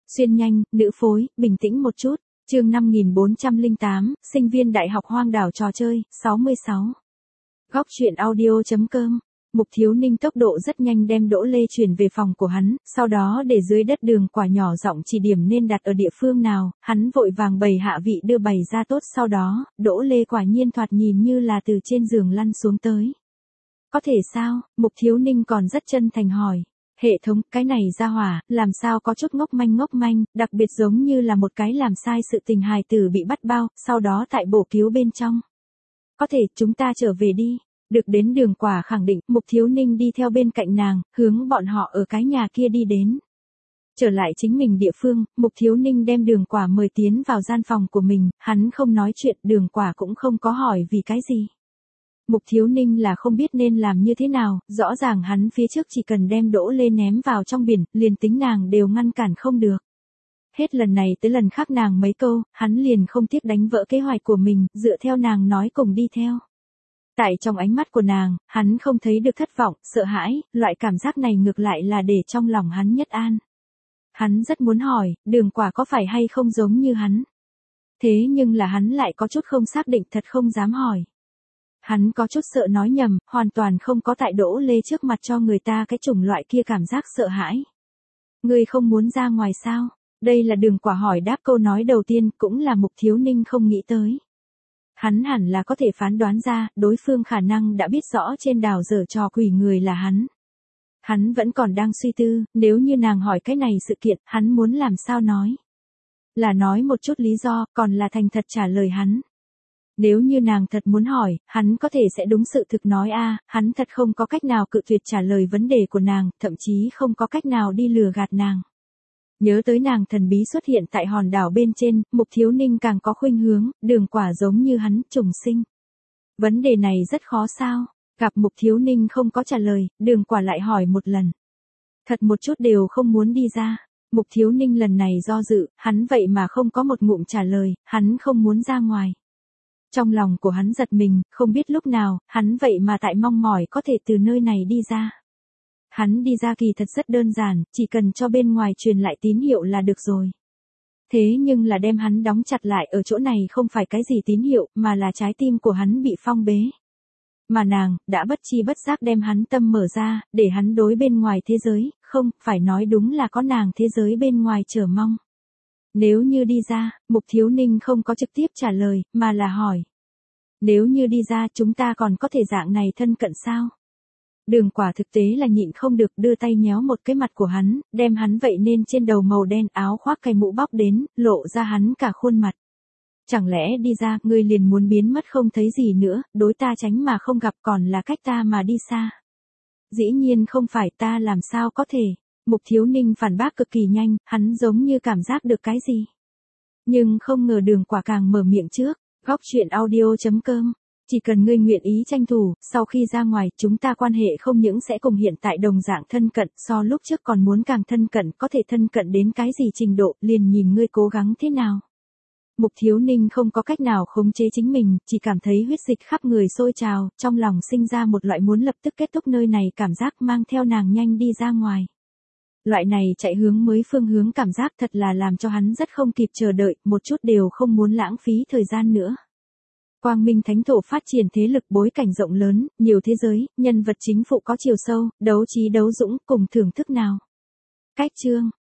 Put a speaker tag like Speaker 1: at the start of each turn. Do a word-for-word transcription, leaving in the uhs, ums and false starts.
Speaker 1: Xuyên nhanh, nữ phối, bình tĩnh một chút. Chương năm nghìn bốn trăm lẻ tám, sinh viên đại học hoang đảo trò chơi, sáu mươi sáu. Góc truyện audio chấm com. Mục Thiếu Ninh tốc độ rất nhanh đem Đỗ Lê chuyển về phòng của hắn, sau đó để dưới đất Đường Quả nhỏ giọng chỉ điểm nên đặt ở địa phương nào, hắn vội vàng bày hạ vị đưa bày ra tốt, sau đó, Đỗ Lê quả nhiên thoạt nhìn như là từ trên giường lăn xuống tới. Có thể sao? Mục Thiếu Ninh còn rất chân thành hỏi. Hệ thống, cái này ra hỏa, làm sao có chút ngốc manh ngốc manh, đặc biệt giống như là một cái làm sai sự tình hài tử bị bắt bao, sau đó tại bổ cứu bên trong. Có thể, chúng ta trở về đi. Được đến Đường Quả khẳng định, Mục Thiếu Ninh đi theo bên cạnh nàng, hướng bọn họ ở cái nhà kia đi đến. Trở lại chính mình địa phương, Mục Thiếu Ninh đem Đường Quả mời tiến vào gian phòng của mình, hắn không nói chuyện, Đường Quả cũng không có hỏi vì cái gì. Mục Thiếu Ninh là không biết nên làm như thế nào, rõ ràng hắn phía trước chỉ cần đem Đỗ Lê ném vào trong biển, liền tính nàng đều ngăn cản không được. Hết lần này tới lần khác nàng mấy câu, hắn liền không tiếc đánh vỡ kế hoạch của mình, dựa theo nàng nói cùng đi theo. Tại trong ánh mắt của nàng, hắn không thấy được thất vọng, sợ hãi, loại cảm giác này ngược lại là để trong lòng hắn nhất an. Hắn rất muốn hỏi, Đường Quả có phải hay không giống như hắn. Thế nhưng là hắn lại có chút không xác định, thật không dám hỏi. Hắn có chút sợ nói nhầm, hoàn toàn không có tại Đỗ Lê trước mặt cho người ta cái chủng loại kia cảm giác sợ hãi. Ngươi không muốn ra ngoài sao? Đây là Đường Quả hỏi đáp câu nói đầu tiên, cũng là Mục Thiếu Ninh không nghĩ tới. Hắn hẳn là có thể phán đoán ra, đối phương khả năng đã biết rõ trên đảo giở trò quỷ người là hắn. Hắn vẫn còn đang suy tư, nếu như nàng hỏi cái này sự kiện, hắn muốn làm sao nói? Là nói một chút lý do, còn là thành thật trả lời hắn. Nếu như nàng thật muốn hỏi, hắn có thể sẽ đúng sự thực nói a, hắn thật không có cách nào cự tuyệt trả lời vấn đề của nàng, thậm chí không có cách nào đi lừa gạt nàng. Nhớ tới nàng thần bí xuất hiện tại hòn đảo bên trên, Mục Thiếu Ninh càng có khuynh hướng, Đường Quả giống như hắn, trùng sinh. Vấn đề này rất khó sao? Gặp Mục Thiếu Ninh không có trả lời, Đường Quả lại hỏi một lần. Thật một chút đều không muốn đi ra. Mục Thiếu Ninh lần này do dự, hắn vậy mà không có một ngụm trả lời, hắn không muốn ra ngoài. Trong lòng của hắn giật mình, không biết lúc nào, hắn vậy mà tại mong mỏi có thể từ nơi này đi ra. Hắn đi ra kỳ thật rất đơn giản, chỉ cần cho bên ngoài truyền lại tín hiệu là được rồi. Thế nhưng là đem hắn đóng chặt lại ở chỗ này không phải cái gì tín hiệu, mà là trái tim của hắn bị phong bế. Mà nàng, đã bất chi bất giác đem hắn tâm mở ra, để hắn đối bên ngoài thế giới, không, phải nói đúng là có nàng thế giới bên ngoài chờ mong. Nếu như đi ra, Mục Thiếu Ninh không có trực tiếp trả lời, mà là hỏi. Nếu như đi ra chúng ta còn có thể dạng này thân cận sao? Đường Quả thực tế là nhịn không được đưa tay nhéo một cái mặt của hắn, đem hắn vậy nên trên đầu màu đen áo khoác cái mũ bóc đến, lộ ra hắn cả khuôn mặt. Chẳng lẽ đi ra, ngươi liền muốn biến mất không thấy gì nữa, đối ta tránh mà không gặp còn là cách ta mà đi xa? Dĩ nhiên không phải, ta làm sao có thể. Mục Thiếu Ninh phản bác cực kỳ nhanh, hắn giống như cảm giác được cái gì. Nhưng không ngờ Đường Quả càng mở miệng trước, góc truyện audio chấm com. Chỉ cần ngươi nguyện ý tranh thủ, sau khi ra ngoài, chúng ta quan hệ không những sẽ cùng hiện tại đồng dạng thân cận, so lúc trước còn muốn càng thân cận, có thể thân cận đến cái gì trình độ, liền nhìn ngươi cố gắng thế nào. Mục Thiếu Ninh không có cách nào khống chế chính mình, chỉ cảm thấy huyết dịch khắp người sôi trào, trong lòng sinh ra một loại muốn lập tức kết thúc nơi này cảm giác, mang theo nàng nhanh đi ra ngoài. Loại này chạy hướng mới phương hướng cảm giác thật là làm cho hắn rất không kịp chờ đợi, một chút đều không muốn lãng phí thời gian nữa. Quang Minh Thánh Thổ phát triển thế lực bối cảnh rộng lớn, nhiều thế giới, nhân vật chính phụ có chiều sâu, đấu trí đấu dũng, cùng thưởng thức nào. Cách chương